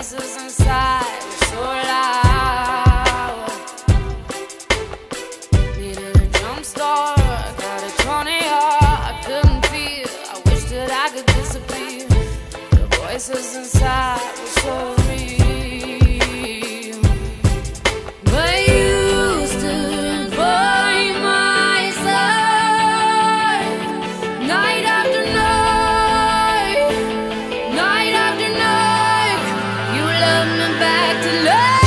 voices inside were so loud. Needed a jump start, I got a 20 I couldn't feel. I wish that I could disappear. The voices inside were so real. But you stood by my side, night after night, night after night. You love me back to life,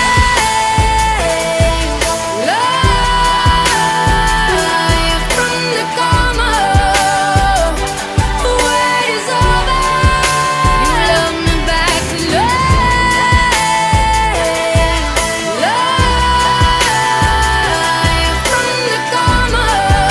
life from the coma. The wait is over. You love me back to life, life from the coma.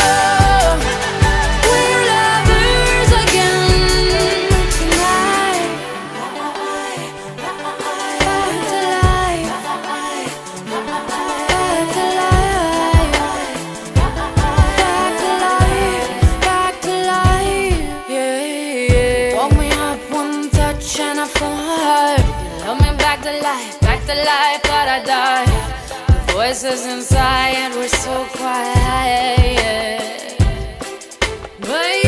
We're lovers again tonight. Back to life, back to life, back to life, back to life. Yeah, yeah. Woke me up one touch and I felt hurt. You love me back to life, thought I died. The voices inside were so quiet, but